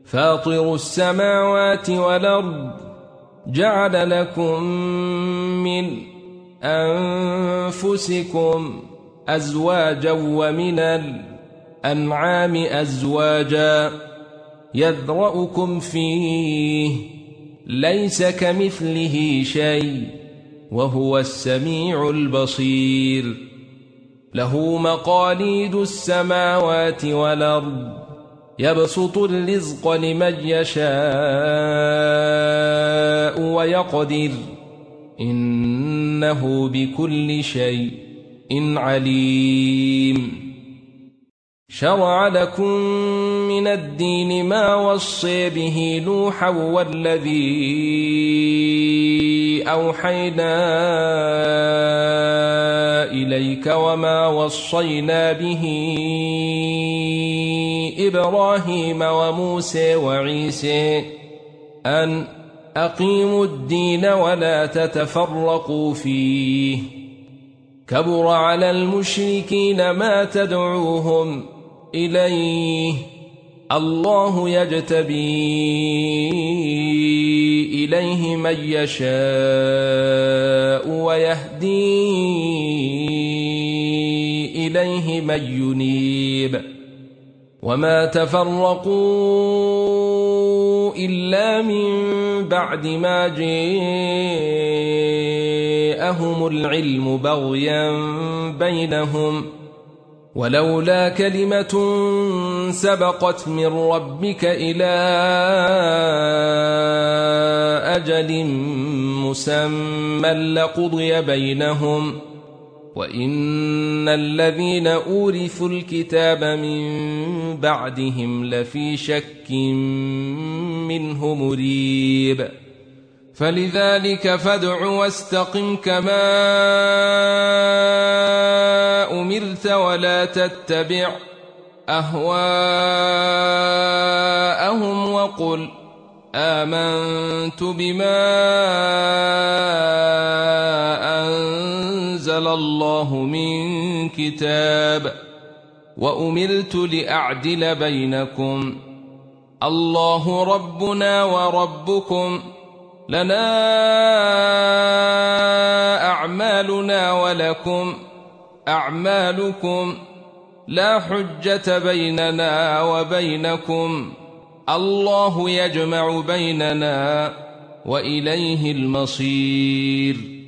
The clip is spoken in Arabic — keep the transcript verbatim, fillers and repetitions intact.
فاطر السماوات والأرض جعل لكم من أنفسكم أزواجا ومن الأنعام أزواجا يذرأكم فيه ليس كمثله شيء وهو السميع البصير له مقاليد السماوات والأرض يبسط الرزق لمن يشاء ويقدر إنه بكل شيء عليم شرع لكم من الدين ما وصي به نوحا والذي أوحينا إليك وما وصينا به إبراهيم وموسى وعيسى أن أقيموا الدين ولا تتفرقوا فيه كبر على المشركين ما تدعوهم إليه الله يجتبي إليه من يشاء ويهدي إليه من ينيب وما تفرقوا إلا من بعد ما جاءهم العلم بغيا بينهم ولولا كلمة سبقت من ربك إلى أجل مسمى لقضي بينهم وإن الذين أورثوا الكتاب من بعدهم لفي شك منه مريب فلذلك فادع واستقم كما أمرت ولا تتبع أهواءهم وقل آمنت بما أنزل الله من كتاب وأمرت لأعدل بينكم الله ربنا وربكم لنا أعمالنا ولكم أعمالكم لا حجة بيننا وبينكم الله يجمع بيننا وإليه المصير